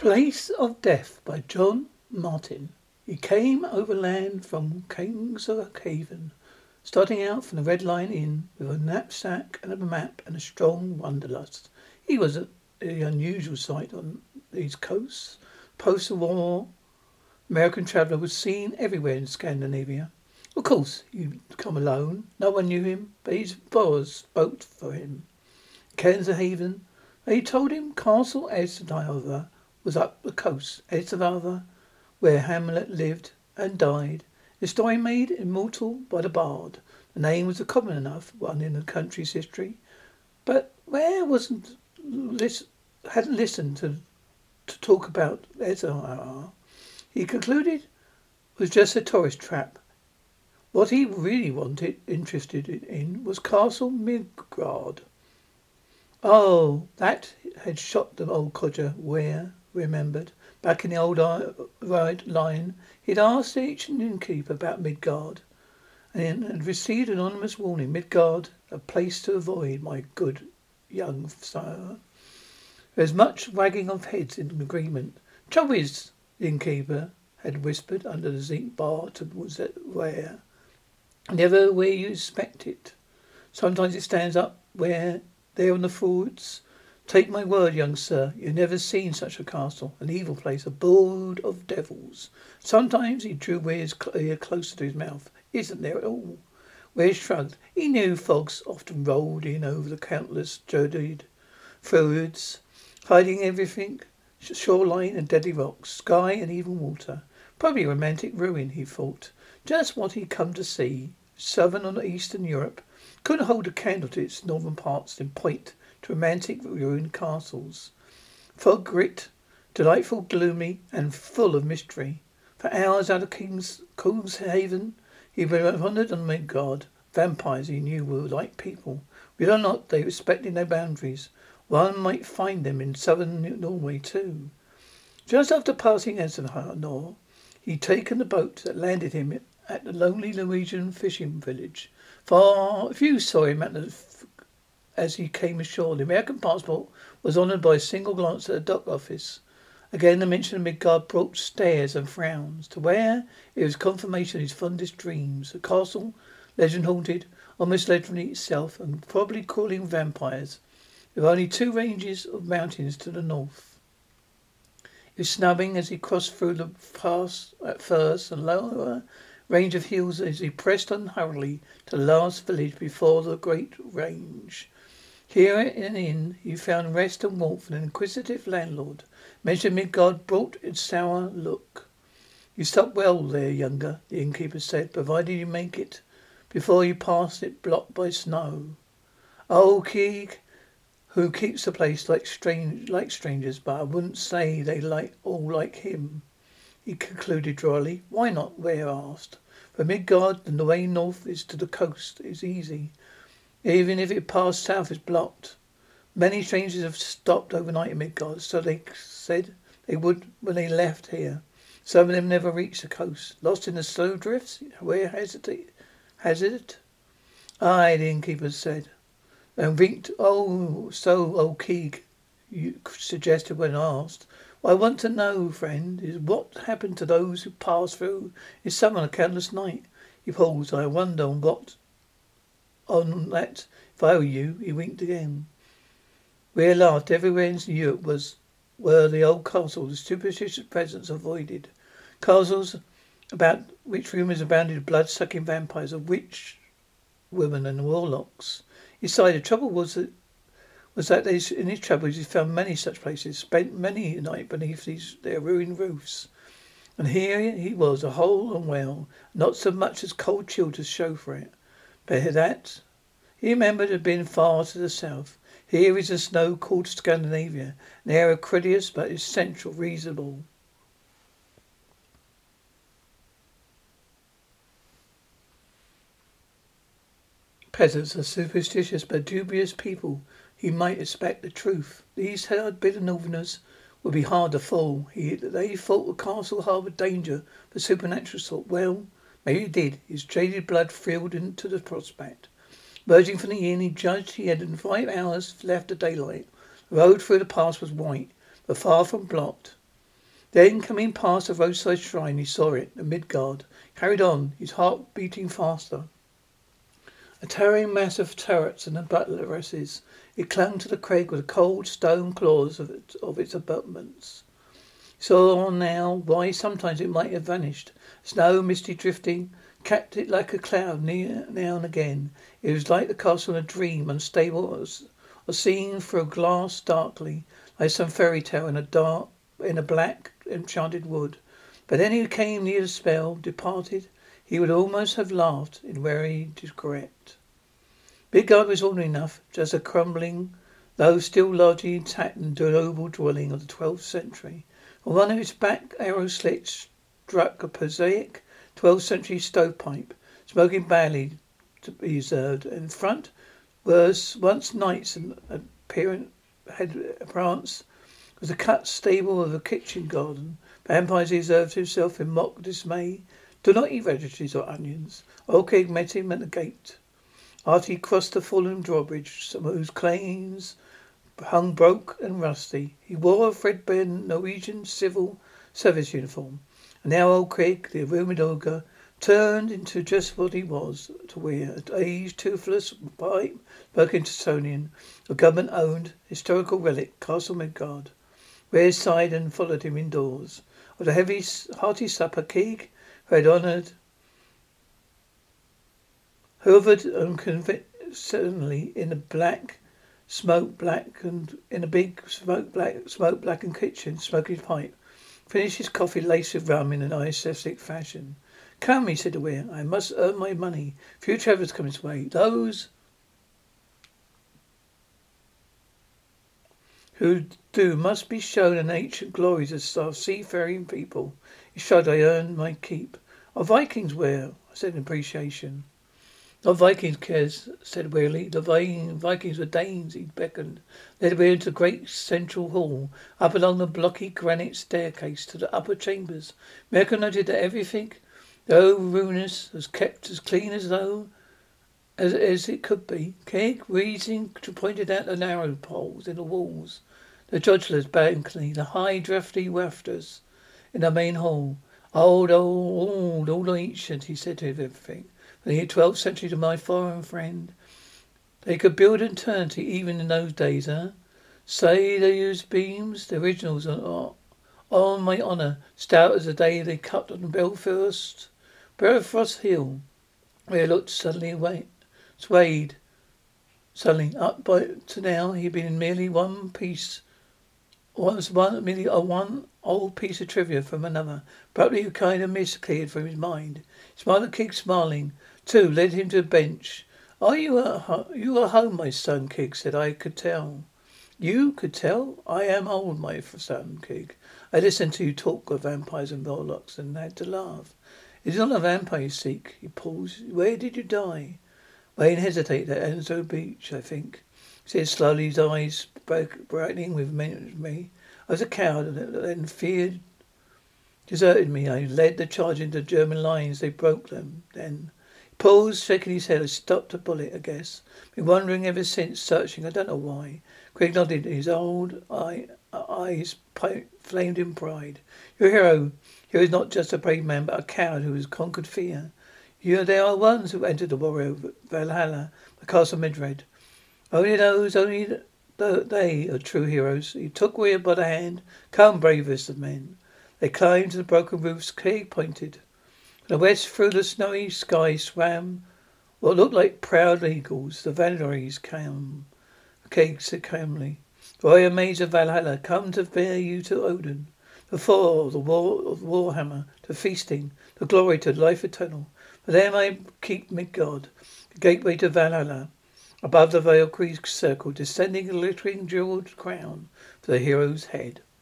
Place of Death by John Martin. He came overland from Kingshaven, starting out from the Red Lion Inn with a knapsack and a map and a strong wanderlust. He was an unusual sight on these coasts. Post-war American traveller was seen everywhere in Scandinavia. Of course, he'd come alone. No one knew him, but his followers spoke for him. Kingshaven, they told him Castle Edstava was up the coast. Edstava, where Hamlet lived and died. The story made immortal by the bard. The name was a common enough one in the country's history, but where hadn't listened to talk about Edstava. He concluded was just a tourist trap. What he really interested in was Castle Midgard. Oh, that had shot the old codger Ware remembered. Back in the old Red Lion, he'd asked each innkeeper about Midgard and had received an anonymous warning. Midgard, a place to avoid, my good young sire. There's much wagging of heads in agreement. Trouble is, the innkeeper had whispered under the zinc bar to Ware. Never where you expect it. Sometimes it stands up there on the forwards. Take my word, young sir, you've never seen such a castle, an evil place, abode of devils. Sometimes he drew Ware's ear closer to his mouth. Isn't there at all? Ware shrugged. He knew fogs often rolled in over the countless jaded forwards, hiding everything, shoreline and deadly rocks, sky and even water. Probably a romantic ruin, he thought. Just what he'd come to see. Southern or Eastern Europe couldn't hold a candle to its northern parts in point to romantic ruined castles. Fog grit, delightful, gloomy, and full of mystery. For hours out of Kingshaven, he wandered on Midgard. Vampires he knew were like people. Whether or not they respected their boundaries, one might find them in southern Norway too. Just after passing Essenhar, he'd taken the boat that landed him at the lonely Norwegian fishing village. Few saw him as he came ashore. The American passport was honoured by a single glance at the dock office. Again, the mention of Midgard brought stares and frowns. To Ware, it was confirmation of his fondest dreams. A castle, legend haunted, almost legendary itself, and probably crawling vampires, with only 2 ranges of mountains to the north. He was snubbing as he crossed through the pass at first, and lower range of hills as he pressed on hurriedly to the last village before the great range. Here in an inn he found rest and warmth, and an inquisitive landlord mentioned Midgard brought its sour look. You stop well there, younger, the innkeeper said, provided you make it before you pass it blocked by snow. Oh, Keeg, who keeps the place like strangers, but I wouldn't say they all like him. He concluded dryly. Why not? Ware asked. For Midgard, the way north is to the coast is easy. Even if it passed south, it's blocked. Many strangers have stopped overnight in Midgard, so they said they would when they left here. Some of them never reached the coast. Lost in the snow drifts? Where has it? Aye, the innkeeper said. And winked. Old Keeg, you suggested when asked. What I want to know, friend, is what happened to those who passed through his summer on a candleless night. He paused. I wonder on that. If I were you, he winked again. Ware laughed. Everywhere in Europe were the old castles, the superstitious presence avoided. Castles about which rumours abounded of blood-sucking vampires, of witch women and warlocks. He sighed. The trouble was that in his travels he found many such places, spent many a night beneath their ruined roofs. And here he was, whole and well, not so much as cold chill to show for it. But that he remembered had been far to the south. Here is the snow called Scandinavia, an area credious but essential, reasonable. Peasants are superstitious but dubious people. He might expect the truth. These hard-bitten northerners would be hard to fool. They thought the castle harboured danger for supernatural sort. Well, maybe it did. His jaded blood thrilled into the prospect. Emerging from the inn, he judged he had 5 hours left of daylight. The road through the pass was white, but far from blocked. Then, coming past a roadside shrine, he saw it, the Midgard. Carried on, his heart beating faster. A towering mass of turrets and battleresses. It clung to the crag with the cold stone claws of its abutments. He saw now why sometimes it might have vanished. Snow, misty drifting, capped it like a cloud near now and again. It was like the castle in a dream, unstable or seen through glass darkly, like some fairy tale in a black enchanted wood. But then he came near the spell, departed. He would almost have laughed in weary regret. Midgard was ordinary enough, just a crumbling, though still largely intact and noble dwelling of the 12th century. On one of its back arrow slits struck a prosaic 12th century stovepipe, smoking badly to be observed. In front were once knights and had pranced was a cut stable of a kitchen garden. Vampires, he observed himself in mock dismay. Do not eat radishes or onions. Olkeg met him at the gate. After he crossed the fallen drawbridge, some whose claims hung broke and rusty. He wore a threadbare Norwegian civil service uniform. And now old Craig, the rumoured ogre, turned into just what he was to wear, an aged, toothless, pipe smoking Tessonian, a government-owned historical relic, Castle Midgard. Ware sighed and followed him indoors. With a hearty supper, Keeg, who had hovered unconvincingly in a big smoke blackened kitchen, smoking his pipe, finished his coffee laced with rum in an ascetic fashion. Come, he said to Weir, I must earn my money. Few travellers come this way. Those who do must be shown an ancient glories of seafaring people. He shrugged. I earned my keep. Are Vikings Weir? I said in appreciation. Not Vikings, Kes said wearily. The Vikings were Danes, he beckoned. Led Weir into the great central hall, up along the blocky granite staircase to the upper chambers. Merkel noted that everything, though ruinous, was kept as clean as it could be. Keg, wheezing, pointed out the narrow poles in the walls, the jodler's balcony, the high drafty rafters in the main hall. Old ancient, he said to everything. From the 12th century to my foreign friend. They could build an eternity even in those days, huh? Say they used beams, the originals on my honour, stout as the day they cut on Belfast Hill. Where looked swayed suddenly up to now he had been merely one old piece of trivia from another. Abruptly a kind of mist cleared from his mind. He smiled at Kig, smiling too, led him to a bench. Are you at home, my son? Kig said. I could tell. You could tell? I am old, my son, Kig. I listened to you talk of vampires and warlocks and had to laugh. It is not a vampire you seek. He paused. Where did you die? Wayne hesitated at Enzo Beach, I think. He said slowly, his eyes brightening with me. I was a coward, and then feared deserted me. I led the charge into German lines. They broke them. Then he paused, shaking his head. I stopped a bullet, I guess. Been wondering ever since, searching. I don't know why. Craig nodded. His old eyes flamed in pride. Your hero is not just a brave man, but a coward who has conquered fear. They are the ones who entered the warrior Valhalla, the Castle Midred. Only they are true heroes. He took Weir by the hand. Come, bravest of men. They climbed to the broken roofs. Craig pointed. From the west, through the snowy sky, swam what looked like proud eagles. The Valkyries came. Craig said calmly, Warrior maids of Valhalla, come to bear you to Odin. The fall, the war of Warhammer, to feasting, the glory to life eternal. For them I keep Midgard, the gateway to Valhalla. Above the Valkyries circle, descending a glittering jeweled crown for the hero's head.